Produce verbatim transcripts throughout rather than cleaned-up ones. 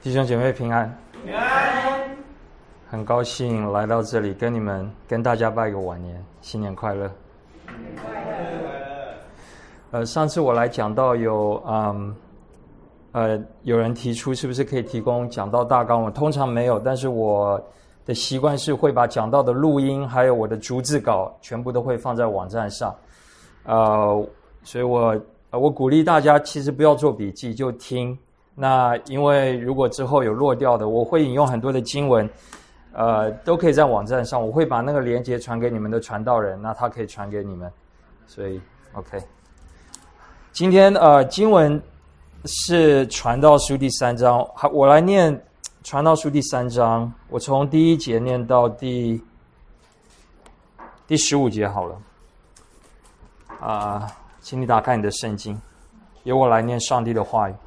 弟兄姐妹平安， 平安。 很高兴来到这里，跟你们跟大家拜个晚年，新年快乐。 新年快乐。 呃，上次我来讲到有嗯呃有人提出是不是可以提供讲道大纲，我通常没有，但是我的习惯是会把讲道的录音还有我的逐字稿全部都会放在网站上。呃，所以我我鼓励大家其实不要做笔记，就听。那因为如果之后有落掉的，我会引用很多的经文，呃，都可以在网站上，我会把那个连结传给你们的传道人，那他可以传给你们。所以 OK， 今天呃经文是传道书第三章，好，我来念传道书第三章，我从第一节念到第第十五节好了。啊、呃，请你打开你的圣经，由我来念上帝的话语。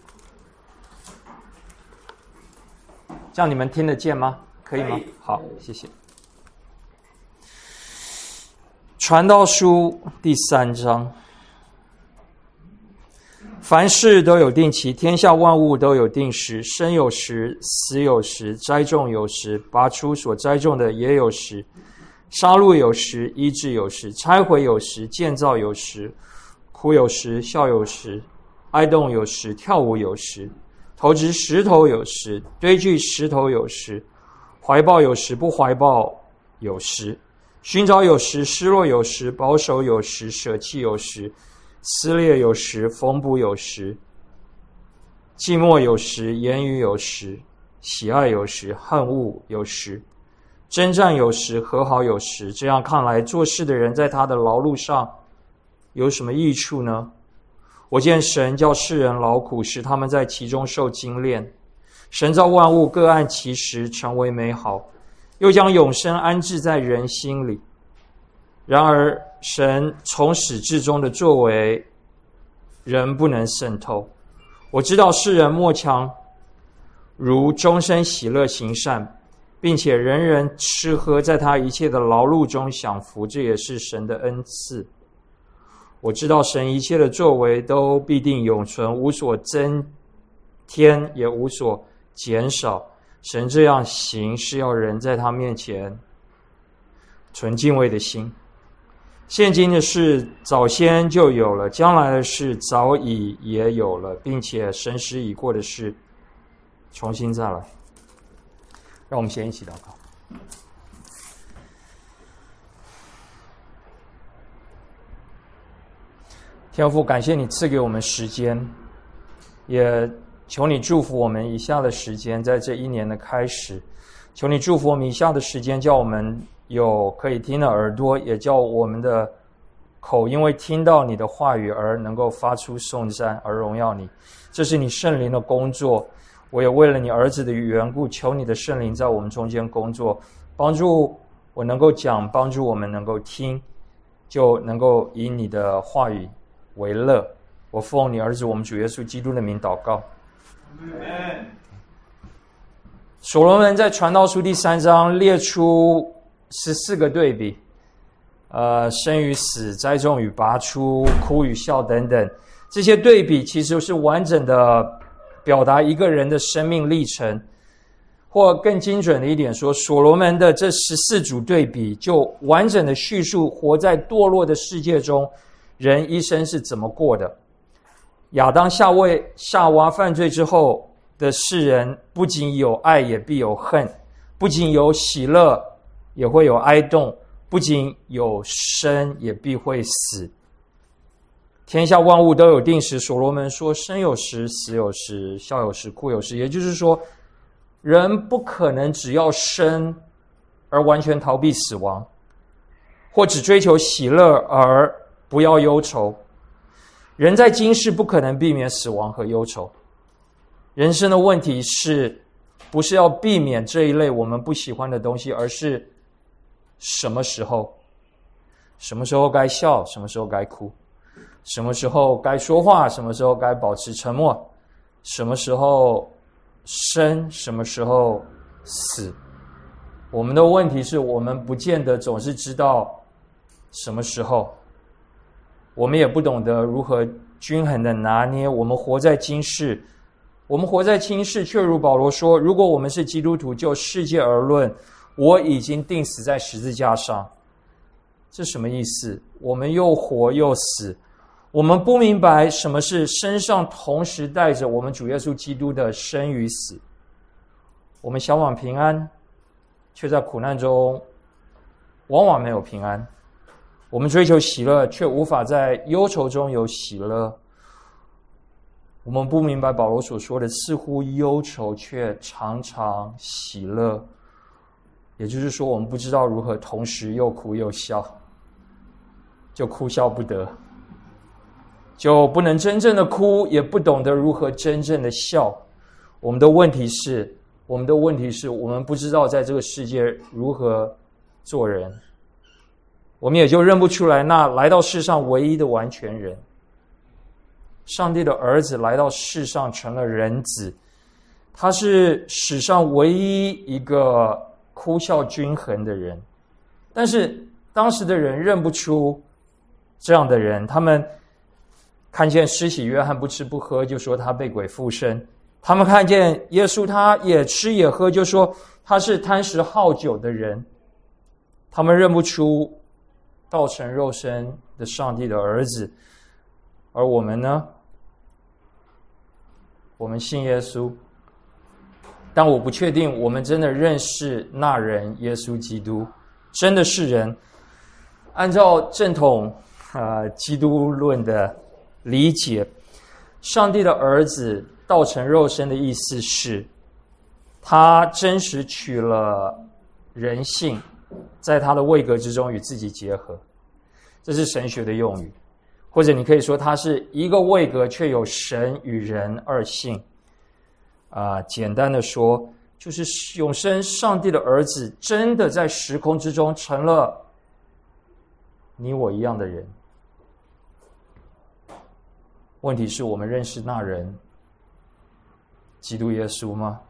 这样你们听得见吗？可以吗？好，谢谢。传道书第三章，凡事都有定期，天下万物都有定时，生有时，死有时，栽种有时，拔出所栽种的也有时，杀戮有时，医治有时，拆毁有时，建造有时，哭有时，笑有时，哀动有时，跳舞有时，投掷石头有时，堆聚石头有时，怀抱有时，不怀抱有时，寻找有时，失落有时，保守有时，舍弃有时，撕裂有时，缝补有时，寂寞有时，言语有时，喜爱有时，恨恶有时，征战有时，和好有时。这样看来，做事的人在他的劳碌上有什么益处呢？我见神叫世人劳苦，使他们在其中受精炼。神造万物，各按其时，成为美好，又将永生安置在人心里。然而神从始至终的作为，人不能渗透。我知道世人莫强如终身喜乐行善，并且人人吃喝，在他一切的劳碌中享福，这也是神的恩赐。我知道神一切的作为都必定永存，无所增添，也无所减少。神这样行，是要人在他面前存敬畏的心。现今的事早先就有了，将来的事早已也有了，并且神使已过的事重新再来。让我们先一起祷告。天父，感谢你赐给我们时间，也求你祝福我们以下的时间，在这一年的开始，求你祝福我们以下的时间，叫我们有可以听的耳朵，也叫我们的口因为听到你的话语而能够发出颂赞，而荣耀你。这是你圣灵的工作，我也为了你儿子的缘故，求你的圣灵在我们中间工作，帮助我能够讲，帮助我们能够听，就能够以你的话语为乐。我奉你儿子我们主耶稣基督的名祷告。所罗门在传道书第三章列出十四个对比，呃，生与死，栽种与拔出，哭与笑等等。这些对比其实是完整的表达一个人的生命历程，或更精准的一点说，所罗门的这十四组对比就完整的叙述活在堕落的世界中人一生是怎么过的。亚当夏为夏娃犯罪之后的世人，不仅有爱也必有恨，不仅有喜乐也会有哀动，不仅有生也必会死。天下万物都有定时，所罗门说生有时，死有时，笑有时，哭有时。也就是说，人不可能只要生而完全逃避死亡，或只追求喜乐而不要忧愁。人在今世不可能避免死亡和忧愁。人生的问题是不是要避免这一类我们不喜欢的东西，而是什么时候什么时候该笑，什么时候该哭，什么时候该说话，什么时候该保持沉默，什么时候生，什么时候死。我们的问题是我们不见得总是知道什么时候，我们也不懂得如何均衡的拿捏我们活在今世我们活在轻视，却如保罗说，如果我们是基督徒，就世界而论，我已经钉死在十字架上。这什么意思？我们又活又死，我们不明白什么是身上同时带着我们主耶稣基督的生与死。我们向往平安，却在苦难中往往没有平安。我们追求喜乐，却无法在忧愁中有喜乐。我们不明白保罗所说的似乎忧愁，却常常喜乐。也就是说，我们不知道如何同时又哭又笑，就哭笑不得，就不能真正的哭，也不懂得如何真正的笑。我们的问题是，我们的问题是我们不知道在这个世界如何做人，我们也就认不出来那来到世上唯一的完全人。上帝的儿子来到世上成了人子，他是史上唯一一个哭笑均衡的人。但是当时的人认不出这样的人，他们看见施洗约翰不吃不喝，就说他被鬼附身；他们看见耶稣他也吃也喝，就说他是贪食好酒的人。他们认不出道成肉身的上帝的儿子。而我们呢？我们信耶稣，但我不确定我们真的认识那人耶稣基督，真的是人。按照正统呃基督论的理解，上帝的儿子道成肉身的意思是，他真实取了人性，在他的位格之中与自己结合，这是神学的用语。或者你可以说它是一个位格，却有神与人二性。啊、呃，简单的说，就是永生上帝的儿子真的在时空之中成了你我一样的人。问题是我们认识那人基督耶稣吗？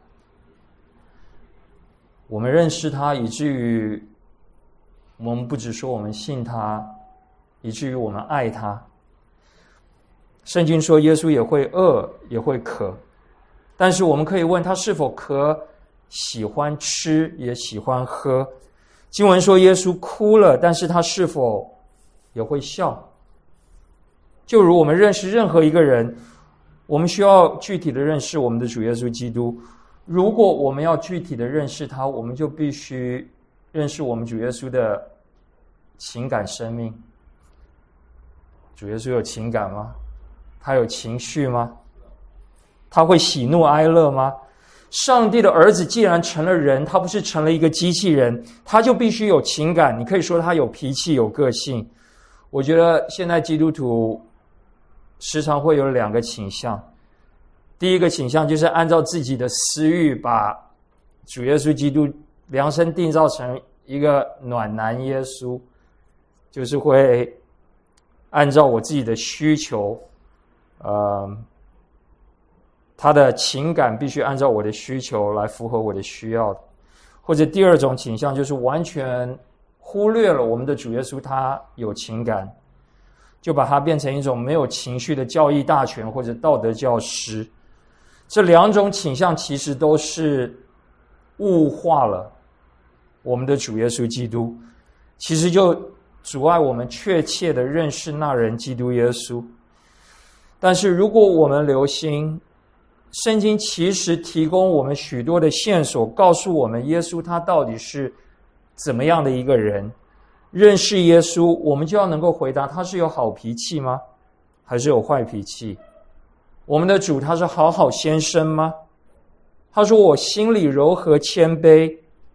我们认识他以至于我们不只说我们信他，以至于我们爱他。圣经说耶稣也会饿，也会渴，但是我们可以问他是否渴，喜欢吃，也喜欢喝。经文说耶稣哭了，但是他是否也会笑？就如我们认识任何一个人，我们需要具体的认识我们的主耶稣基督。如果我们要具体的认识他，我们就必须认识我们主耶稣的情感生命。主耶稣有情感吗？他有情绪吗？他会喜怒哀乐吗？上帝的儿子既然成了人，他不是成了一个机器人，他就必须有情感。你可以说他有脾气，有个性。我觉得现在基督徒时常会有两个倾向。第一个倾向就是按照自己的私欲，把主耶稣基督量身定造成一个暖男耶稣，就是会按照我自己的需求，呃，他的情感必须按照我的需求来符合我的需要的。或者第二种倾向就是完全忽略了我们的主耶稣他有情感，就把它变成一种没有情绪的教义大全或者道德教师。这两种倾向其实都是物化了我们的主耶稣基督，其实就阻碍我们确切的认识那人基督耶稣。但是如果我们留心，圣经其实提供我们许多的线索，告诉我们耶稣他到底是怎么样的一个人。认识耶稣，我们就要能够回答，他是有好脾气吗？还是有坏脾气？我们的主他是好好先生吗？他说我心里柔和谦卑。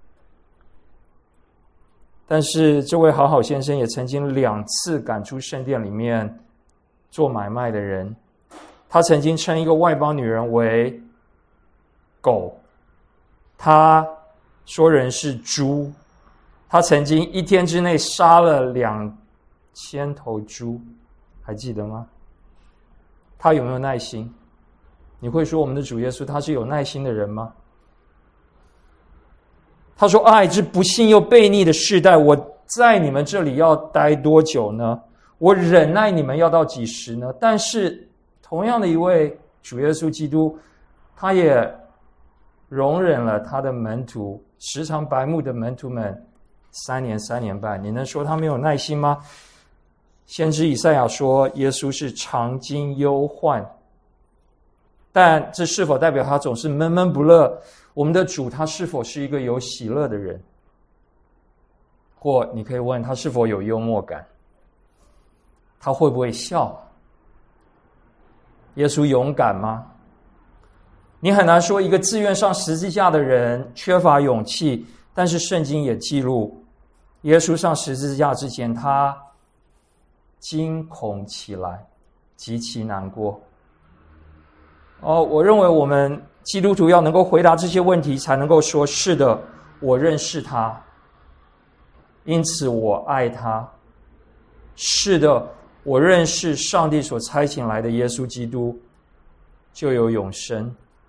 但是这位好好先生也曾经两次赶出圣殿里面做买卖的人，他曾经称一个外邦女人为狗，他说人是猪，他曾经一天之内杀了两千头猪，还记得吗？他有没有耐心？你会说我们的主耶稣他是有耐心的人吗？他说爱之不幸又悖逆的世代，我在你们这里要待多久呢？我忍耐你们要到几时呢？但是同样的一位主耶稣基督， 他也容忍了他的门徒，时常白目的门徒们三年三年半。你能说他没有耐心吗？先知以赛亚说耶稣是常经忧患，但这是否代表他总是闷闷不乐？我们的主他是否是一个有喜乐的人？或你可以问他是否有幽默感，他会不会笑？耶稣勇敢吗？你很难说一个自愿上十字架的人缺乏勇气，但是圣经也记录耶稣上十字架之前，他惊恐起来，极其难过。哦，我认为我们基督徒要能够回答这些问题，才能够说是的，我认识他，因此我爱他。是的，我认识上帝所差遣来的耶稣基督，就有永生。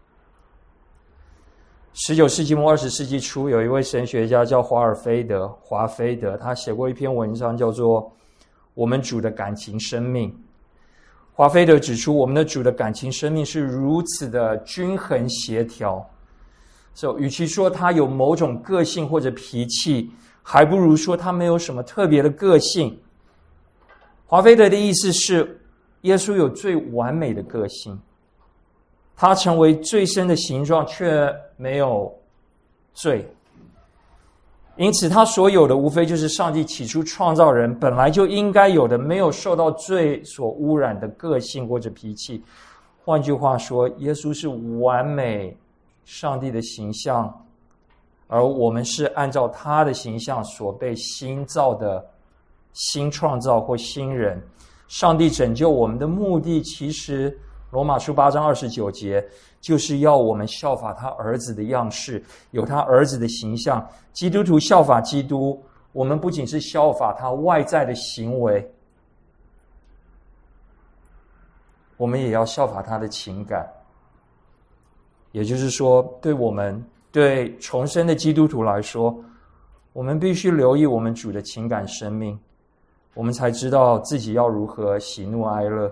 十九世纪末二十世纪初，有一位神学家叫华尔菲德华菲德，他写过一篇文章叫做《我们主的感情生命》。华菲德指出，我们的主的感情生命是如此的均衡协调，所以与其说他有某种个性或者脾气，还不如说他没有什么特别的个性。华菲德的意思是，耶稣有最完美的个性，他成为最深的形状，却没有罪。因此他所有的无非就是上帝起初创造人本来就应该有的，没有受到罪所污染的个性或者脾气。换句话说，耶稣是完美上帝的形象，而我们是按照他的形象所被新造的新创造或新人。上帝拯救我们的目的，其实罗马书八章二十九节就是要我们效法他儿子的样式，有他儿子的形象。基督徒效法基督，我们不仅是效法他外在的行为，我们也要效法他的情感。也就是说，对我们对重生的基督徒来说，我们必须留意我们主的情感生命，我们才知道自己要如何喜怒哀乐。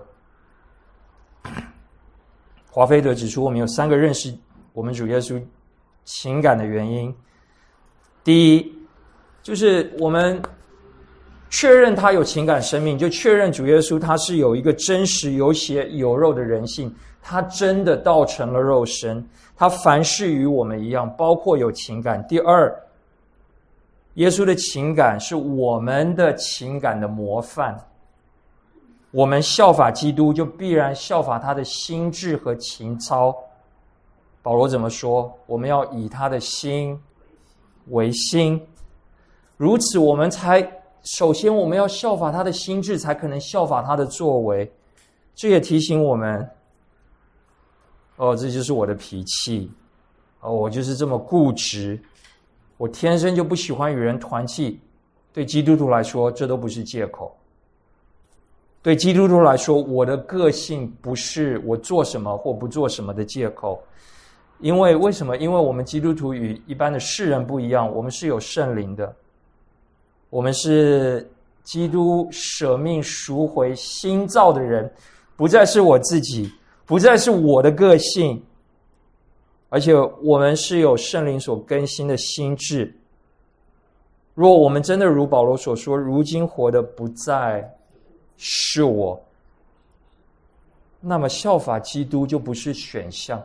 华菲德指出，我们有三个认识我们主耶稣情感的原因。第一，就是我们确认他有情感生命，就确认主耶稣他是有一个真实有血有肉的人性，他真的道成了肉身，他凡事与我们一样，包括有情感。第二，耶稣的情感是我们的情感的模范，我们效法基督，就必然效法他的心智和情操。保罗怎么说？我们要以他的心为心，如此我们才首先我们要效法他的心智，才可能效法他的作为。这也提醒我们，哦，这就是我的脾气，哦，我就是这么固执，我天生就不喜欢与人团契。对基督徒来说，这都不是借口。对基督徒来说，我的个性不是我做什么或不做什么的借口。因为为什么？因为我们基督徒与一般的世人不一样，我们是有圣灵的，我们是基督舍命赎回新造的人，不再是我自己，不再是我的个性，而且我们是有圣灵所更新的心智。若我们真的如保罗所说，如今活的不再是我，那么效法基督就不是选项。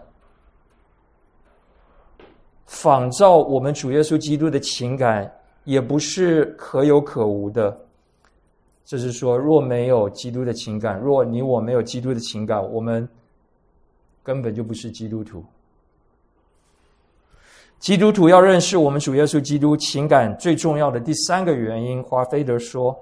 仿照我们主耶稣基督的情感也不是可有可无的。这是说，若没有基督的情感，若你我没有基督的情感，我们根本就不是基督徒。基督徒要认识我们主耶稣基督情感最重要的第三个原因，华菲德说，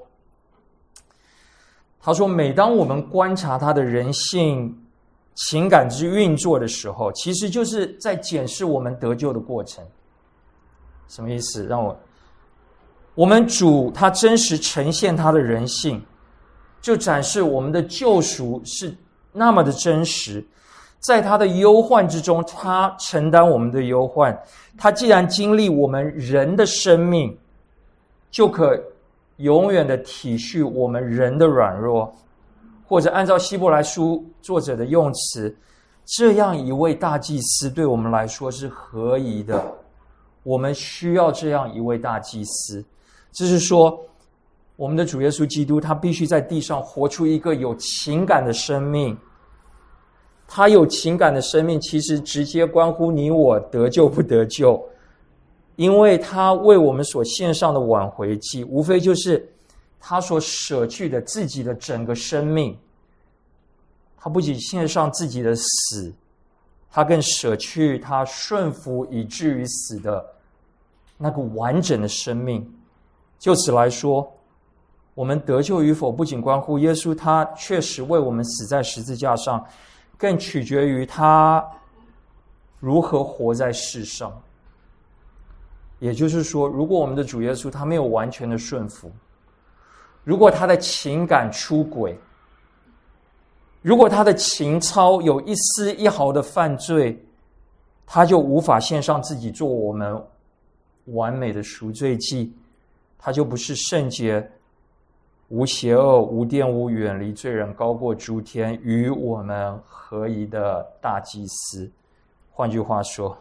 他说每当我们观察他的人性情感之运作的时候，其实就是在检视我们得救的过程。什么意思？让我我们主他真实呈现他的人性，就展示我们的救赎是那么的真实。在他的忧患之中，他承担我们的忧患。他既然经历我们人的生命，就可永远的体恤我们人的软弱。或者按照希伯来书作者的用词， 这样一位大祭司对我们来说是合宜的，我们需要这样一位大祭司。就是说，我们的主耶稣基督，他必须在地上活出一个有情感的生命。他有情感的生命，其实直接关乎你我得救不得救，因为他为我们所献上的挽回祭，无非就是他所舍去的自己的整个生命。他不仅献上自己的死，他更舍去他顺服以至于死的那个完整的生命。就此来说，我们得救与否不仅关乎耶稣他确实为我们死在十字架上，更取决于他如何活在世上。也就是说，如果我们的主耶稣他没有完全的顺服，如果他的情感出轨，如果他的情操有一丝一毫的犯罪，他就无法献上自己做我们完美的赎罪祭，他就不是圣洁、无邪恶、无玷污、远离罪人、高过诸天、与我们合宜的大祭司。换句话说，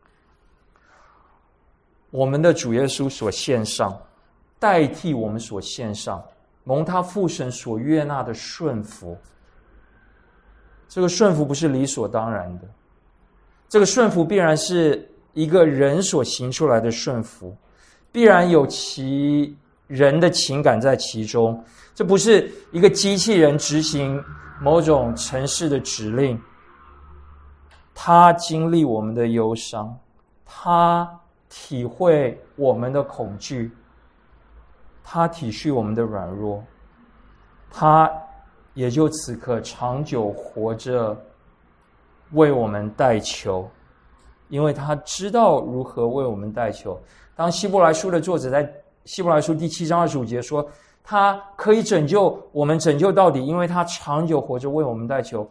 我们的主耶稣所献上，代替我们所献上，蒙他父神所悦纳的顺服。这个顺服不是理所当然的，这个顺服必然是一个人所行出来的顺服，必然有其人的情感在其中。这不是一个机器人执行某种程式的指令，他经历我们的忧伤，他体会我们的恐惧，他体恤我们的软弱，他也就此刻长久活着为我们代求，因为他知道如何为我们代求。当希伯来书的作者在希伯来书第七章二十五节说他可以拯救我们拯救到底，因为他长久活着为我们代求。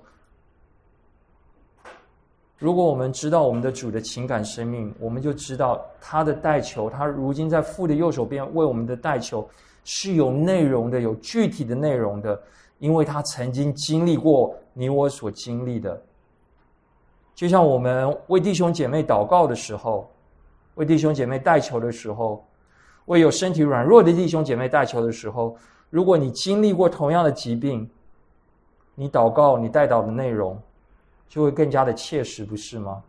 如果我们知道我们的主的情感生命，我们就知道他的代求，他如今在父的右手边为我们的代求是有内容的，有具体的内容的，因为他曾经经历过你我所经历的。就像我们为弟兄姐妹祷告的时候，为弟兄姐妹代求的时候，为有身体软弱的弟兄姐妹代求的时候，如果你经历过同样的疾病，你祷告你代祷的内容就会更加的切实，不是吗？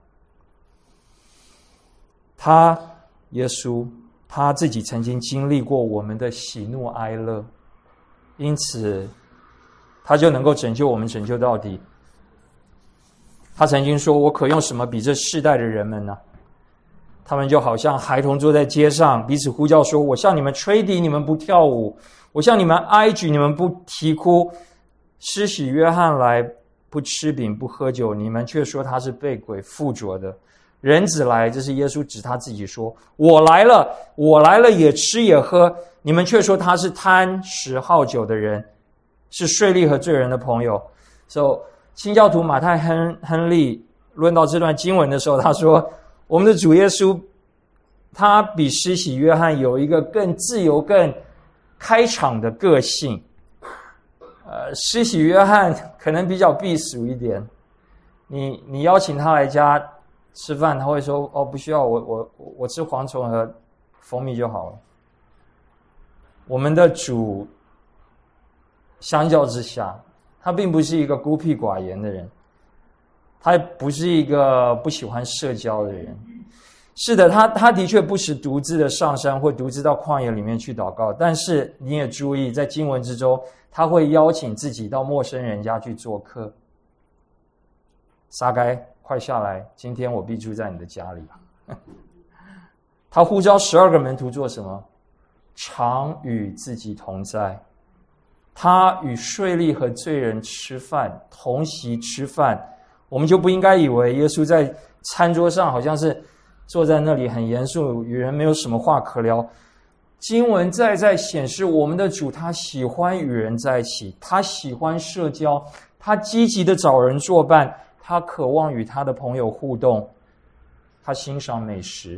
他耶稣他自己曾经经历过我们的喜怒哀乐，因此他就能够拯救我们，拯救到底。他曾经说，我可用什么比这世代的人们呢？他们就好像孩童坐在街上，彼此呼叫说，我向你们吹笛，你们不跳舞，我向你们哀举，你们不啼哭。施洗约翰来，不吃饼不喝酒，你们却说他是被鬼附着的。人子来，这是耶稣指他自己说，我来了，我来了也吃也喝，你们却说他是贪食好酒的人，是税吏和罪人的朋友。所以新教徒马太亨亨利论到这段经文的时候，他说我们的主耶稣他比施洗约翰有一个更自由更开场的个性。呃，施洗约翰可能比较避俗一点，你你邀请他来家吃饭，他会说哦不需要，我我我吃蝗虫和蜂蜜就好了。我们的主相较之下，他并不是一个孤僻寡言的人，他不是一个不喜欢社交的人。是的，他他的确不时独自的上山或独自到旷野里面去祷告，但是你也注意，在经文之中，他会邀请自己到陌生人家去做客。撒该，快下来，今天我必住在你的家里。他呼召十二个门徒做什么？常与自己同在。他与税吏和罪人吃饭，同席吃饭。我们就不应该以为耶稣在餐桌上好像是坐在那里很严肃，与人没有什么话可聊。经文再再显示，我们的主他喜欢与人在一起，他喜欢社交，他积极的找人作伴，他渴望与他的朋友互动，他欣赏美食。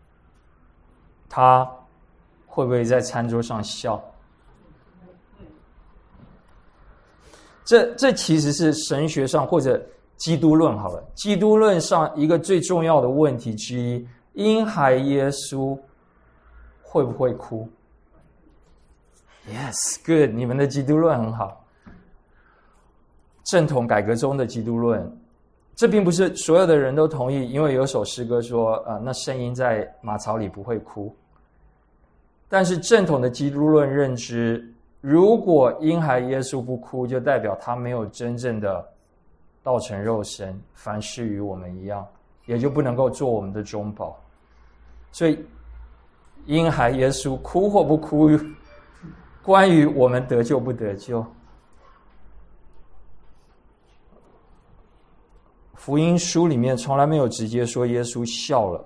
他会不会在餐桌上笑？这这其实是神学上或者基督论好了，基督论上一个最重要的问题之一，婴孩耶稣会不会哭？ Yes, good， 你们的基督论很好。正统改革中的基督论，这并不是所有的人都同意，因为有首诗歌说，呃，那声音在马槽里不会哭。但是正统的基督论认知，如果婴孩耶稣不哭，就代表他没有真正的道成肉身，凡事与我们一样，也就不能够做我们的中保。所以婴孩耶稣哭或不哭，关于我们得救不得救。福音书里面从来没有直接说耶稣笑了，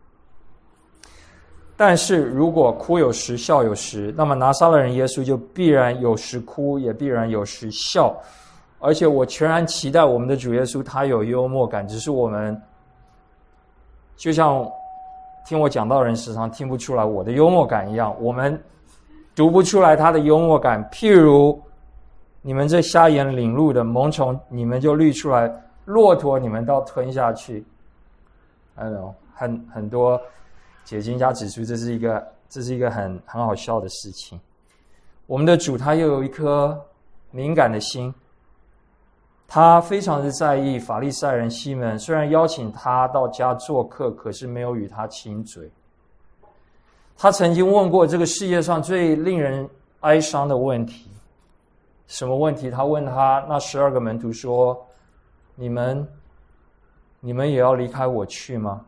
但是如果哭有时笑有时，那么拿撒勒人耶稣就必然有时哭，也必然有时笑。而且我全然期待我们的主耶稣他有幽默感，只是我们就像听我讲道的人时常听不出来我的幽默感一样，我们读不出来他的幽默感。譬如你们这瞎眼领路的萌虫，你们就滤出来，骆驼你们倒吞下去。I don't know， 很很多解经家指出这是一个这是一个很很好笑的事情。我们的主他又有一颗敏感的心，他非常的在意法利赛人西门，虽然邀请他到家做客，可是没有与他亲嘴。他曾经问过这个世界上最令人哀伤的问题，什么问题？他问他那十二个门徒说，你们你们也要离开我去吗？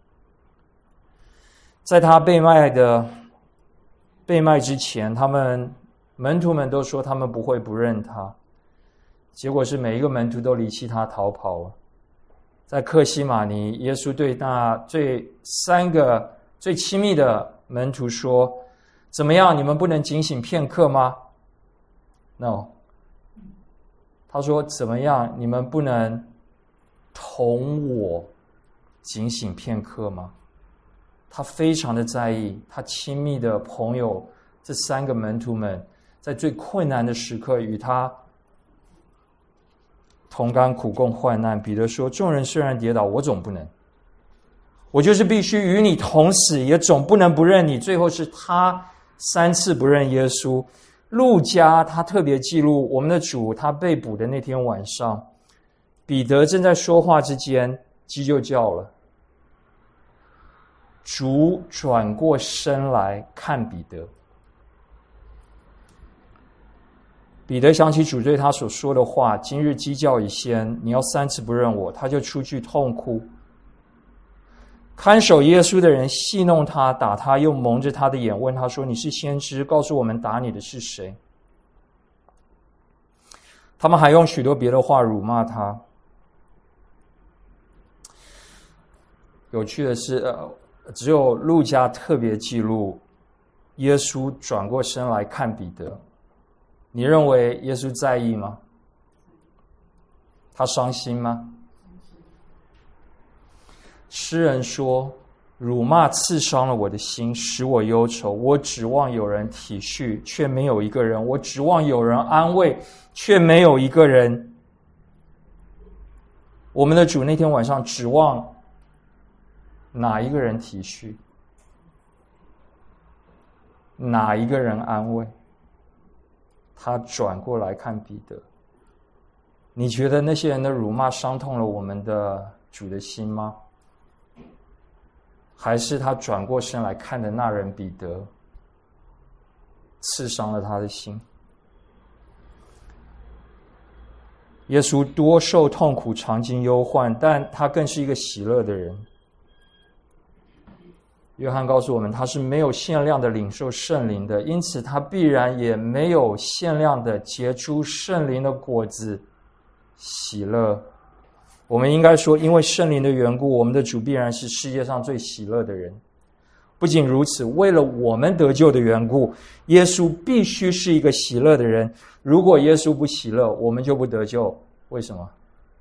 在他被卖的被卖之前，他们门徒们都说他们不会不认他，结果是每一个门徒都离弃他逃跑了。在客西马尼，耶稣对那最三个最亲密的门徒说，怎么样，你们不能警醒片刻吗？ No， 他说怎么样，你们不能同我警醒片刻吗？他非常的在意他亲密的朋友这三个门徒们在最困难的时刻与他同甘苦共患难。彼得说，众人虽然跌倒，我总不能，我就是必须与你同死，也总不能不认你。最后是他三次不认耶稣。路加他特别记录我们的主他被捕的那天晚上，彼得正在说话之间，鸡就叫了。主转过身来看彼得，彼得想起主对他所说的话，今日鸡叫已先，你要三次不认我，他就出去痛哭。看守耶稣的人戏弄他，打他，又蒙着他的眼，问他说，你是先知，告诉我们打你的是谁？他们还用许多别的话辱骂他。有趣的是，呃只有路加特别记录耶稣转过身来看彼得。你认为耶稣在意吗？他伤心吗？诗人说，辱骂刺伤了我的心，使我忧愁。我指望有人体恤，却没有一个人；我指望有人安慰，却没有一个人。我们的主那天晚上指望哪一个人体恤？哪一个人安慰？他转过来看彼得。你觉得那些人的辱骂伤痛了我们的主的心吗？还是他转过身来看的那人彼得，刺伤了他的心？耶稣多受痛苦，常经忧患，但他更是一个喜乐的人。约翰告诉我们，他是没有限量的领受圣灵的，因此他必然也没有限量的结出圣灵的果子，喜乐。我们应该说，因为圣灵的缘故，我们的主必然是世界上最喜乐的人。不仅如此，为了我们得救的缘故，耶稣必须是一个喜乐的人。如果耶稣不喜乐，我们就不得救。为什么？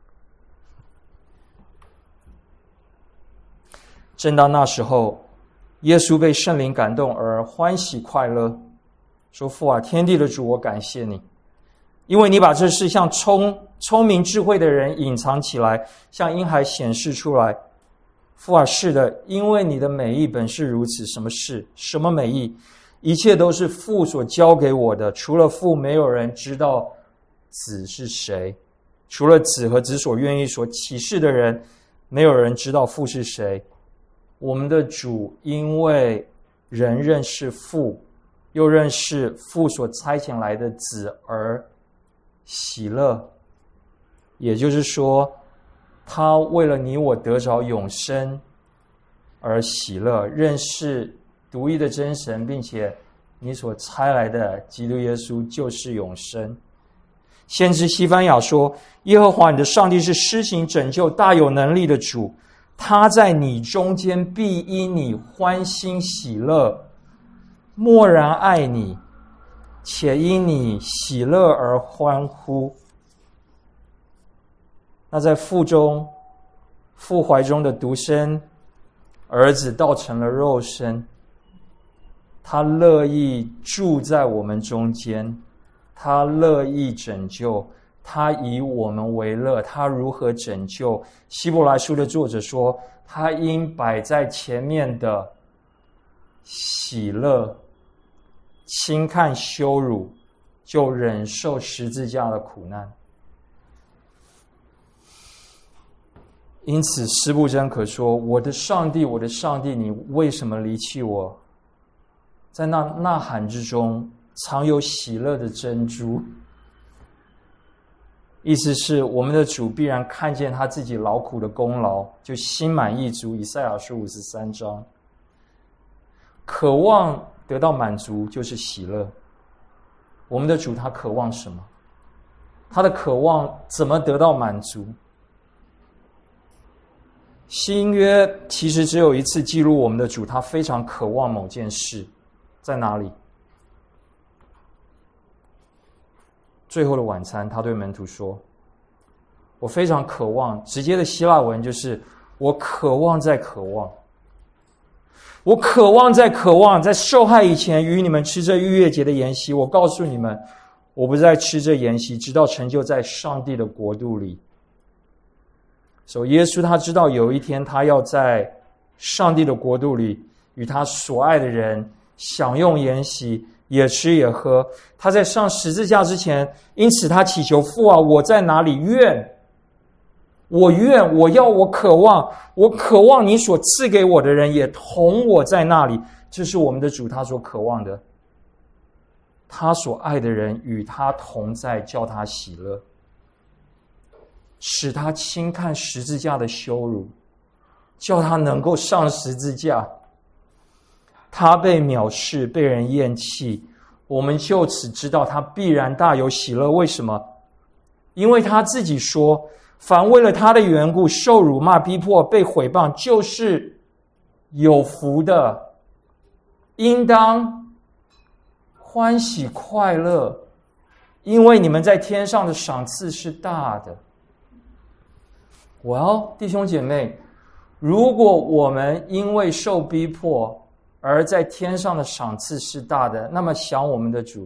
正当那时候，耶稣被圣灵感动而欢喜快乐，说，父啊，天地的主，我感谢你， 因为你把这事向聪聪明智慧的人隐藏起来，向婴孩显示出来。父啊，是的，因为你的美意本是如此。什么事？什么美意？一切都是父所交给我的，除了父，没有人知道子是谁；除了子和子所愿意所启示的人，没有人知道父是谁。我们的主因为人认识父，又认识父所差遣来的子而喜乐。也就是说，他为了你我得着永生而喜乐，认识独一的真神，并且你所差来的基督耶稣就是永生。先知西番雅说，耶和华你的上帝是施行拯救大有能力的主，他在你中间必因你欢欣喜乐，默然爱你，且因你喜乐而欢呼。那在腹中父怀中的独生儿子道成了肉身，他乐意住在我们中间，他乐意拯救，他以我们为乐。他如何拯救？希伯来书的作者说，他因摆在前面的喜乐轻看羞辱，就忍受十字架的苦难。因此施布真可说，我的上帝，我的上帝，你为什么离弃我？在那呐喊之中藏有喜乐的珍珠。意思是我们的主必然看见他自己劳苦的功劳，就心满意足。以赛亚书五十三章，渴望得到满足就是喜乐。我们的主他渴望什么？他的渴望怎么得到满足？新约其实只有一次记录我们的主他非常渴望某件事，在哪里？最后的晚餐，他对门徒说，我非常渴望，直接的希腊文就是我渴望再渴望，我渴望再渴望，在受害以前与你们吃这逾越节的筵席。我告诉你们，我不再吃这筵席，直到成就在上帝的国度里。所以耶稣他知道有一天他要在上帝的国度里与他所爱的人享用筵席，也吃也喝。他在上十字架之前，因此他祈求父啊，我在哪里？愿我愿我要我渴望，我渴望你所赐给我的人也同我在那里。这是我们的主他所渴望的，他所爱的人与他同在，叫他喜乐，使他轻看十字架的羞辱，叫他能够上十字架。他被藐视，被人厌弃，我们就此知道他必然大有喜乐。为什么？因为他自己说，凡为了他的缘故受辱骂、逼迫、被毁谤，就是有福的，应当欢喜快乐，因为你们在天上的赏赐是大的。我要弟兄姐妹，如果我们因为受逼迫而在天上的赏赐是大的，那么想我们的主，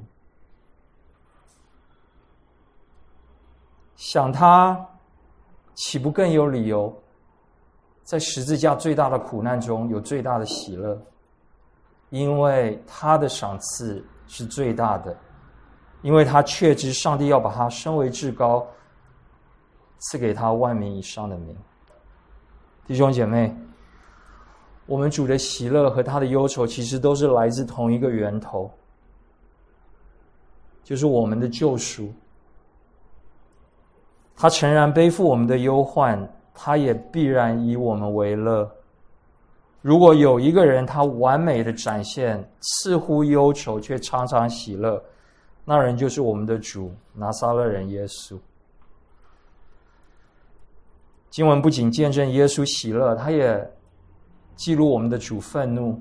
想他岂不更有理由在十字架最大的苦难中有最大的喜乐？因为他的赏赐是最大的，因为他确知上帝要把他升为至高，赐给他万名以上的名。弟兄姐妹，我们主的喜乐和他的忧愁其实都是来自同一个源头，就是我们的救赎。他诚然背负我们的忧患，他也必然以我们为乐。如果有一个人他完美的展现似乎忧愁却常常喜乐，那人就是我们的主拿撒勒人耶稣。经文不仅见证耶稣喜乐，他也记录我们的主愤怒。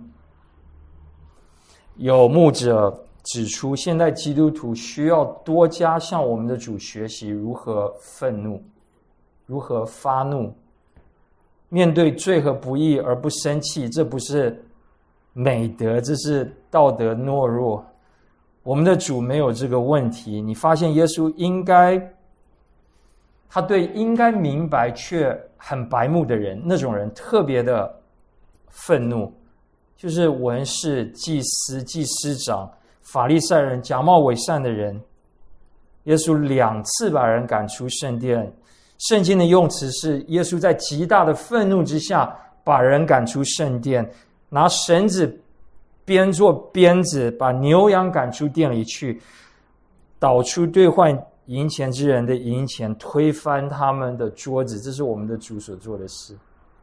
有牧者指出，现代基督徒需要多加向我们的主学习如何愤怒，如何发怒。面对罪和不义而不生气，这不是美德，这是道德懦弱。 我们的主没有这个问题。你发现耶稣应该，他对应该明白却很白目的人，那种人特别的愤怒，就是文士、祭司、祭司长、法利赛人、假冒伪善的人。耶稣两次把人赶出圣殿，圣经的用词是耶稣在极大的愤怒之下把人赶出圣殿，拿绳子编作鞭子，把牛羊赶出店里去，导出兑换银钱之人的银钱，推翻他们的桌子。这是我们的主所做的事。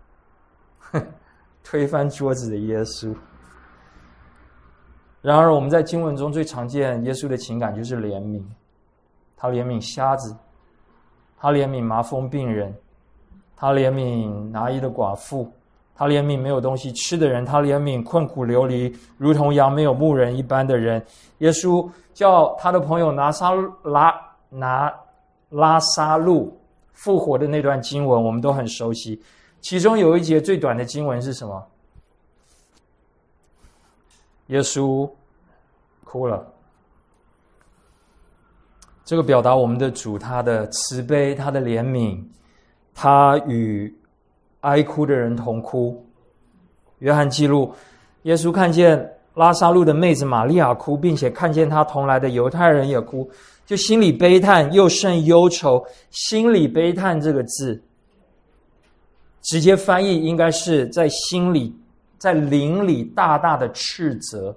推翻桌子的耶稣。然而我们在经文中最常见耶稣的情感就是怜悯，他怜悯瞎子，他怜悯麻风病人，他怜悯拿衣的寡妇，他怜悯没有东西吃的人，他怜悯困苦流离如同羊没有牧人一般的人。耶稣叫他的朋友拿撒拉拿拉撒路复活的那段经文我们都很熟悉，其中有一节最短的经文是什么？耶稣哭了。这个表达我们的主他的慈悲，他的怜悯，他与哀哭的人同哭。约翰记录耶稣看见拉撒路的妹子玛利亚哭，并且看见他同来的犹太人也哭，就心里悲叹，又甚忧愁。心里悲叹这个字直接翻译应该是在心里在灵里大大的斥责。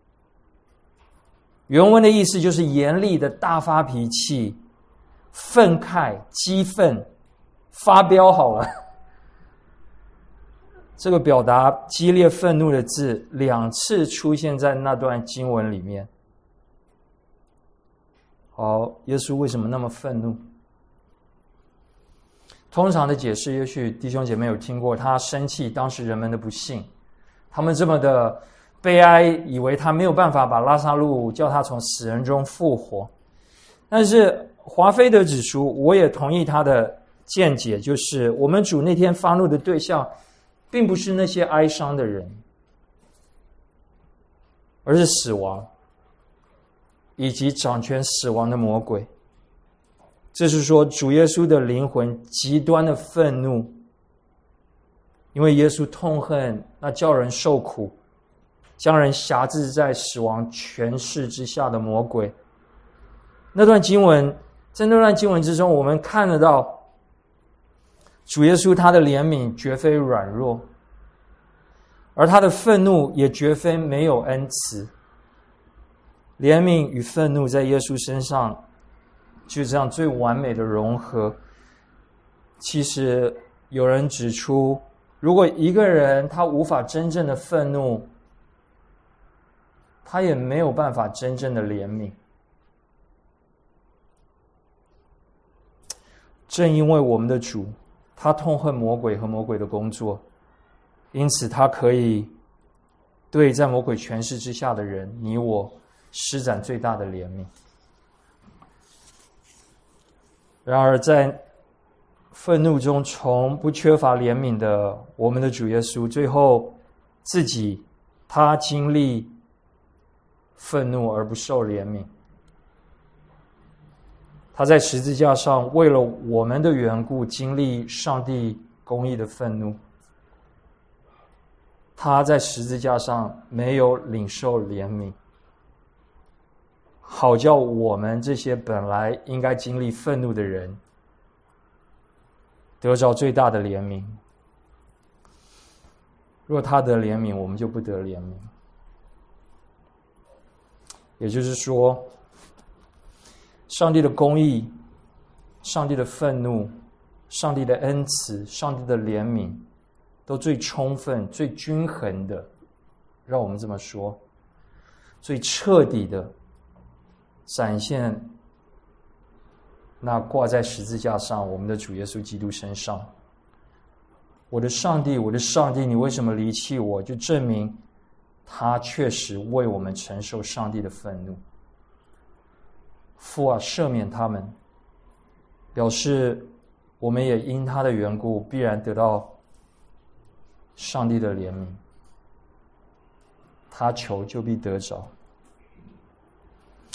原文的意思就是严厉的大发脾气，愤慨、激愤、发飙好了。这个表达激烈愤怒的字两次出现在那段经文里面。好，耶稣为什么那么愤怒？通常的解释，也许弟兄姐妹有听过，他生气当时人们的不幸，他们这么的悲哀，以为他没有办法把拉撒路叫他从死人中复活。但是华菲德指出，我也同意他的见解，就是我们主那天发怒的对象并不是那些哀伤的人，而是死亡以及掌权死亡的魔鬼。这是说主耶稣的灵魂极端的愤怒，因为耶稣痛恨那叫人受苦、将人辖制在死亡权势之下的魔鬼。那段经文，在那段经文之中，我们看得到主耶稣他的怜悯绝非软弱，而他的愤怒也绝非没有恩慈。怜悯与愤怒在耶稣身上就这样最完美的融合。其实有人指出，如果一个人他无法真正的愤怒，他也没有办法真正的怜悯。正因为我们的主他痛恨魔鬼和魔鬼的工作，因此他可以对在魔鬼权势之下的人，你我施展最大的怜悯。然而在愤怒中从不缺乏怜悯的我们的主耶稣，最后自己他经历愤怒而不受怜悯。他在十字架上为了我们的缘故经历上帝公义的愤怒，他在十字架上没有领受怜悯，好叫我们这些本来应该经历愤怒的人得着最大的怜悯。若他得怜悯，我们就不得怜悯。也就是说，上帝的公义、上帝的愤怒、上帝的恩慈、上帝的怜悯都最充分、最均衡的，让我们这么说，最彻底的展现那挂在十字架上我们的主耶稣基督身上。我的上帝，我的上帝，你为什么离弃我？就证明他确实为我们承受上帝的愤怒。父啊，赦免他们，表示我们也因他的缘故必然得到上帝的怜悯。他求就必得着。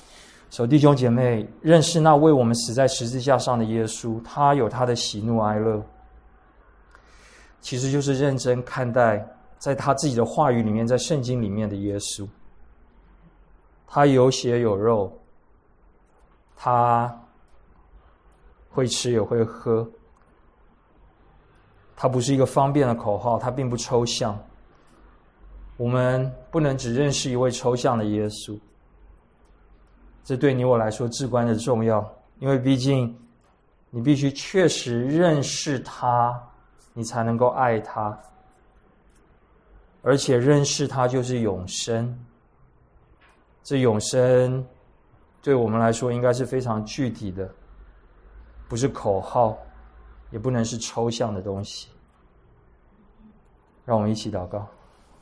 所以弟兄姐妹，认识那为我们死在十字架上的耶稣，他有他的喜怒哀乐，其实就是认真看待在他自己的话语里面，在圣经里面的耶稣。他有血有肉，他会吃也会喝，它不是一个方便的口号，它并不抽象。我们不能只认识一位抽象的耶稣，这对你我来说至关的重要，因为毕竟你必须确实认识他，你才能够爱他，而且认识他就是永生。这永生对我们来说应该是非常具体的，不是口号，也不能是抽象的东西。让我们一起祷告。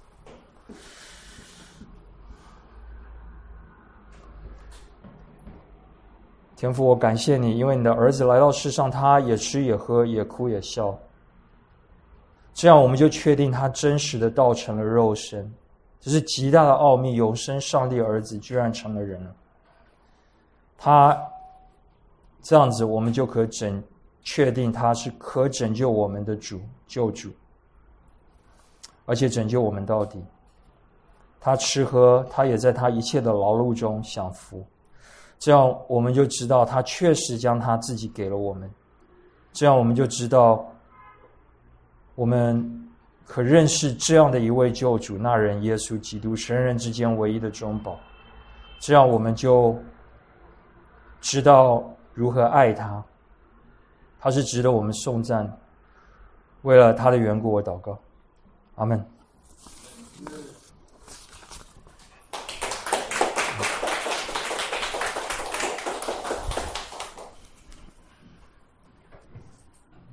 天父，我感谢你，因为你的儿子来到世上，他也吃也喝，也哭也笑，这样我们就确定他真实的道成了肉身。这是极大的奥秘，永生上帝儿子居然成了人了。他这样子，我们就可整确定他是可拯救我们的主救主，而且拯救我们到底。他吃喝，他也在他一切的劳碌中享福，这样我们就知道他确实将他自己给了我们，这样我们就知道我们可认识这样的一位救主，那人耶稣基督，神人之间唯一的中保，这样我们就知道如何爱他，他是值得我们颂赞。为了他的缘故，我祷告，阿们。